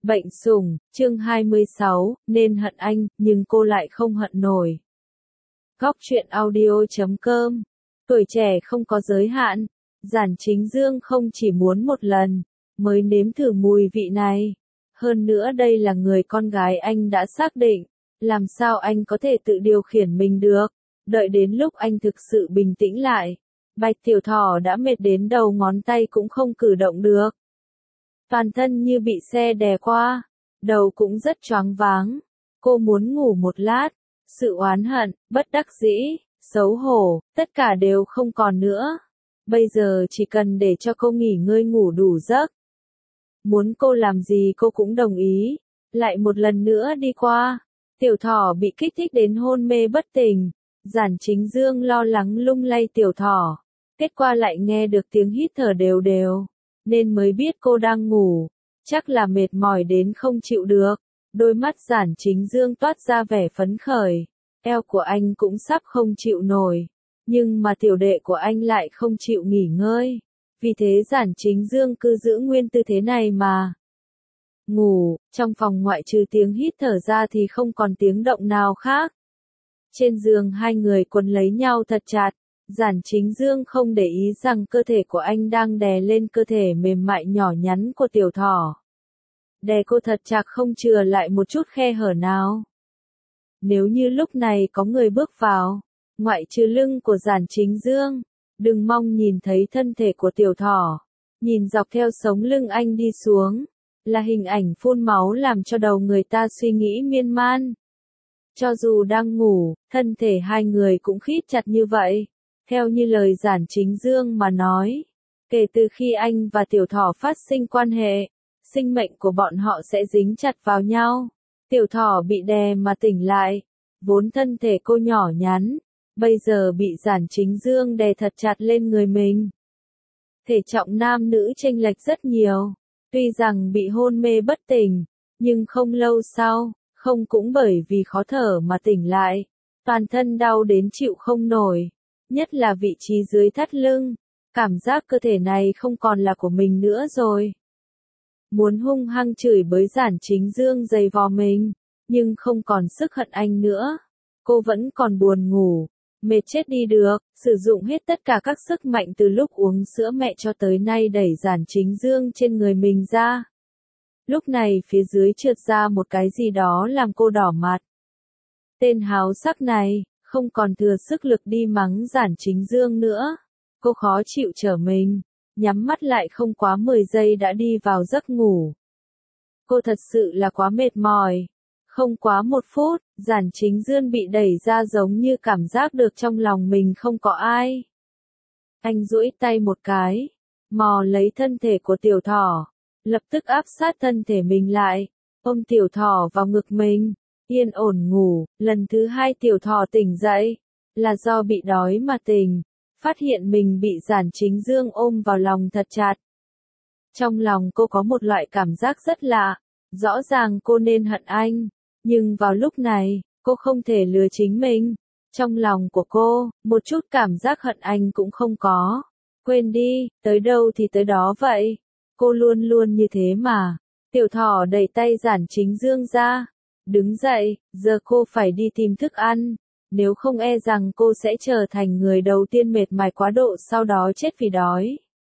Bệnh sủng, chương 26, nên hận anh, nhưng cô lại không hận nổi. Góc truyện audio.com. Tuổi trẻ không có giới hạn. Giản Chính Dương không chỉ muốn một lần, mới nếm thử mùi vị này. Hơn nữa đây là người con gái anh đã xác định. Làm sao anh có thể tự điều khiển mình được? Đợi đến lúc anh thực sự bình tĩnh lại. Bạch Tiểu Thỏ đã mệt đến đầu ngón tay cũng không cử động được. Toàn thân như bị xe đè qua, đầu cũng rất choáng váng. Cô muốn ngủ một lát, sự oán hận, bất đắc dĩ, xấu hổ, tất cả đều không còn nữa. Bây giờ chỉ cần để cho cô nghỉ ngơi ngủ đủ giấc. Muốn cô làm gì cô cũng đồng ý. Lại một lần nữa đi qua, Tiểu Thỏ bị kích thích đến hôn mê bất tỉnh. Giản Chính Dương lo lắng lung lay Tiểu Thỏ. Kết quả lại nghe được tiếng hít thở đều đều. Nên mới biết cô đang ngủ, chắc là mệt mỏi đến không chịu được. Đôi mắt Giản Chính Dương toát ra vẻ phấn khởi, eo của anh cũng sắp không chịu nổi, nhưng mà tiểu đệ của anh lại không chịu nghỉ ngơi. Vì thế Giản Chính Dương cứ giữ nguyên tư thế này mà ngủ. Trong phòng ngoại trừ tiếng hít thở ra thì không còn tiếng động nào khác. Trên giường hai người quấn lấy nhau thật chặt. Giản Chính Dương không để ý rằng cơ thể của anh đang đè lên cơ thể mềm mại nhỏ nhắn của Tiểu Thỏ. Đè cô thật chặt không chừa lại một chút khe hở nào. Nếu như lúc này có người bước vào, ngoại trừ lưng của Giản Chính Dương, đừng mong nhìn thấy thân thể của Tiểu Thỏ. Nhìn dọc theo sống lưng anh đi xuống, là hình ảnh phun máu làm cho đầu người ta suy nghĩ miên man. Cho dù đang ngủ, thân thể hai người cũng khít chặt như vậy. Theo như lời Giản Chính Dương mà nói, kể từ khi anh và Tiểu Thỏ phát sinh quan hệ, sinh mệnh của bọn họ sẽ dính chặt vào nhau. Tiểu Thỏ bị đè mà tỉnh lại, vốn thân thể cô nhỏ nhắn, bây giờ bị Giản Chính Dương đè thật chặt lên người mình. Thể trọng nam nữ chênh lệch rất nhiều, tuy rằng bị hôn mê bất tỉnh, nhưng không lâu sau, không cũng bởi vì khó thở mà tỉnh lại, toàn thân đau đến chịu không nổi. Nhất là vị trí dưới thắt lưng, cảm giác cơ thể này không còn là của mình nữa rồi. Muốn hung hăng chửi bới Giản Chính Dương giày vò mình, nhưng không còn sức hận anh nữa. Cô vẫn còn buồn ngủ, mệt chết đi được, sử dụng hết tất cả các sức mạnh từ lúc uống sữa mẹ cho tới nay đẩy Giản Chính Dương trên người mình ra. Lúc này phía dưới trượt ra một cái gì đó làm cô đỏ mặt. Tên háo sắc này không còn thừa sức lực đi mắng Giản Chính Dương nữa. Cô khó chịu trở mình, nhắm mắt lại không quá 10 giây đã đi vào giấc ngủ. Cô thật sự là quá mệt mỏi. Không quá 1 phút, Giản Chính Dương bị đẩy ra giống như cảm giác được trong lòng mình không có ai. Anh duỗi tay một cái, mò lấy thân thể của Tiểu Thỏ, lập tức áp sát thân thể mình lại, ôm Tiểu Thỏ vào ngực mình. Yên ổn ngủ. Lần thứ 2 Tiểu Thỏ tỉnh dậy, là do bị đói mà tỉnh, phát hiện mình bị Giản Chính Dương ôm vào lòng thật chặt. Trong lòng cô có một loại cảm giác rất lạ, rõ ràng cô nên hận anh, nhưng vào lúc này, cô không thể lừa chính mình. Trong lòng của cô, một chút cảm giác hận anh cũng không có. Quên đi, tới đâu thì tới đó vậy. Cô luôn luôn như thế mà. Tiểu Thỏ đẩy tay Giản Chính Dương ra. Đứng dậy, giờ cô phải đi tìm thức ăn, nếu không e rằng cô sẽ trở thành người đầu tiên mệt mỏi quá độ sau đó chết vì đói.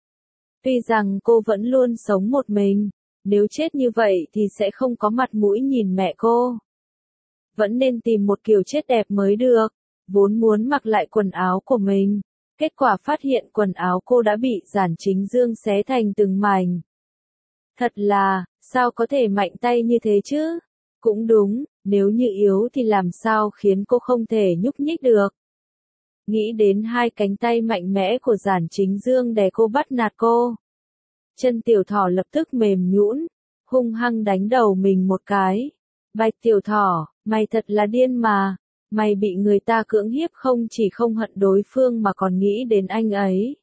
Tuy rằng cô vẫn luôn sống một mình, nếu chết như vậy thì sẽ không có mặt mũi nhìn mẹ cô. Vẫn nên tìm một kiểu chết đẹp mới được, vốn muốn mặc lại quần áo của mình, kết quả phát hiện quần áo cô đã bị Giản Chính Dương xé thành từng mảnh. Thật là, sao có thể mạnh tay như thế chứ? Cũng đúng, nếu như yếu thì làm sao khiến cô không thể nhúc nhích được. Nghĩ đến hai cánh tay mạnh mẽ của Giản Chính Dương đè cô bắt nạt cô. Chân Tiểu Thỏ lập tức mềm nhũn, hung hăng đánh đầu mình một cái. Bạch Tiểu Thỏ, mày thật là điên mà. Mày bị người ta cưỡng hiếp không chỉ không hận đối phương mà còn nghĩ đến anh ấy.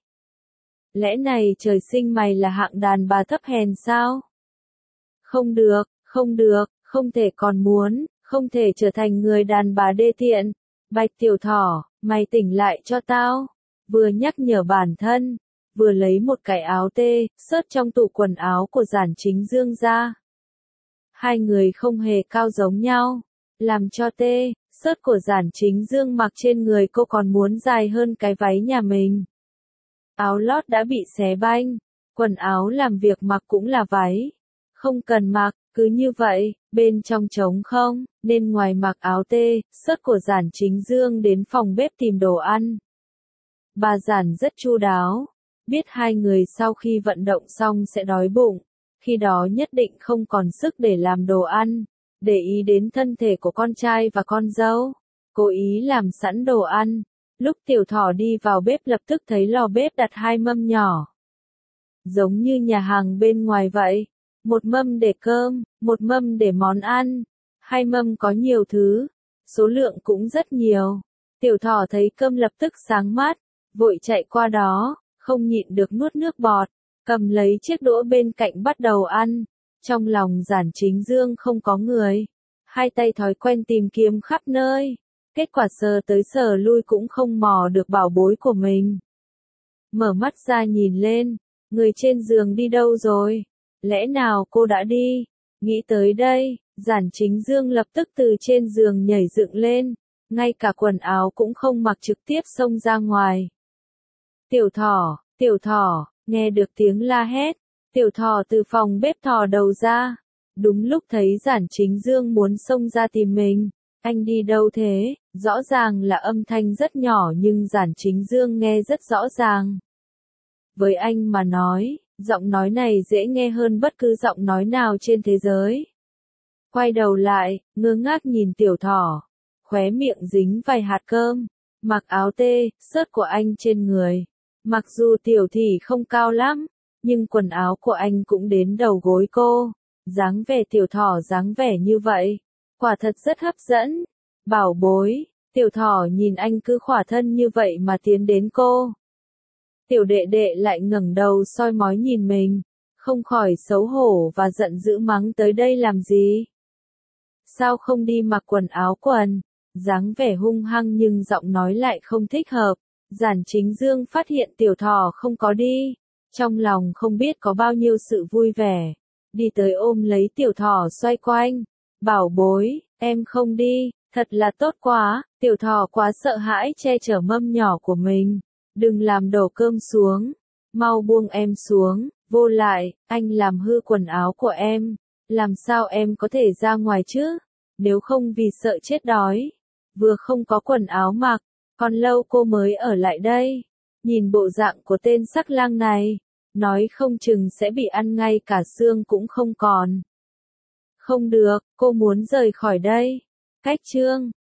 Lẽ này trời sinh mày là hạng đàn bà thấp hèn sao? Không được, không được. Không thể còn muốn, không thể trở thành người đàn bà đê tiện. Bạch Tiểu Thỏ, mày tỉnh lại cho tao. Vừa nhắc nhở bản thân, vừa lấy một cái áo tê, xớt trong tủ quần áo của Giản Chính Dương ra. Hai người không hề cao giống nhau, làm cho tê, sớt của Giản Chính Dương mặc trên người cô còn muốn dài hơn cái váy nhà mình. Áo lót đã bị xé banh, quần áo làm việc mặc cũng là váy. Không cần mặc, cứ như vậy, bên trong trống không, nên ngoài mặc áo tê, sớt của Giản Chính Dương đến phòng bếp tìm đồ ăn. Bà Giản rất chu đáo, biết hai người sau khi vận động xong sẽ đói bụng, khi đó nhất định không còn sức để làm đồ ăn, để ý đến thân thể của con trai và con dâu, cố ý làm sẵn đồ ăn. Lúc Tiểu Thỏ đi vào bếp lập tức thấy lò bếp đặt hai mâm nhỏ. Giống như nhà hàng bên ngoài vậy, một mâm để cơm, một mâm để món ăn, hai mâm có nhiều thứ, số lượng cũng rất nhiều. Tiểu Thỏ thấy cơm lập tức sáng mắt, vội chạy qua đó, không nhịn được nuốt nước bọt, cầm lấy chiếc đũa bên cạnh bắt đầu ăn. Trong lòng Giản Chính Dương không có người, hai tay thói quen tìm kiếm khắp nơi, kết quả sờ tới sờ lui cũng không mò được bảo bối của mình. Mở mắt ra nhìn lên, người trên giường đi đâu rồi? Lẽ nào cô đã đi? Nghĩ tới đây, Giản Chính Dương lập tức từ trên giường nhảy dựng lên, ngay cả quần áo cũng không mặc trực tiếp xông ra ngoài. Tiểu Thỏ, nghe được tiếng la hét, Tiểu Thỏ từ phòng bếp thò đầu ra, đúng lúc thấy Giản Chính Dương muốn xông ra tìm mình. Anh đi đâu thế? Rõ ràng là âm thanh rất nhỏ nhưng Giản Chính Dương nghe rất rõ ràng. Với anh mà nói, giọng nói này dễ nghe hơn bất cứ giọng nói nào trên thế giới. Quay đầu lại, ngơ ngác nhìn Tiểu Thỏ, khóe miệng dính vài hạt cơm, mặc áo tê, sớt của anh trên người. Mặc dù Tiểu Thị không cao lắm, nhưng quần áo của anh cũng đến đầu gối cô. Dáng vẻ Tiểu Thỏ dáng vẻ như vậy, quả thật rất hấp dẫn. Bảo bối, Tiểu Thỏ nhìn anh cứ khỏa thân như vậy mà tiến đến cô. Tiểu đệ đệ lại ngẩng đầu soi mói nhìn mình, không khỏi xấu hổ và giận dữ mắng tới đây làm gì? Sao không đi mặc quần áo quần? Dáng vẻ hung hăng nhưng giọng nói lại không thích hợp. Giản Chính Dương phát hiện Tiểu Thỏ không có đi, trong lòng không biết có bao nhiêu sự vui vẻ. Đi tới ôm lấy Tiểu Thỏ xoay quanh. Bảo bối, em không đi, thật là tốt quá. Tiểu Thỏ quá sợ hãi che chở mâm nhỏ của mình. Đừng làm đổ cơm xuống, mau buông em xuống, vô lại, anh làm hư quần áo của em, làm sao em có thể ra ngoài chứ, nếu không vì sợ chết đói, vừa không có quần áo mặc, còn lâu cô mới ở lại đây, nhìn bộ dạng của tên sắc lang này, nói không chừng sẽ bị ăn ngay cả xương cũng không còn. Không được, cô muốn rời khỏi đây. Cách chương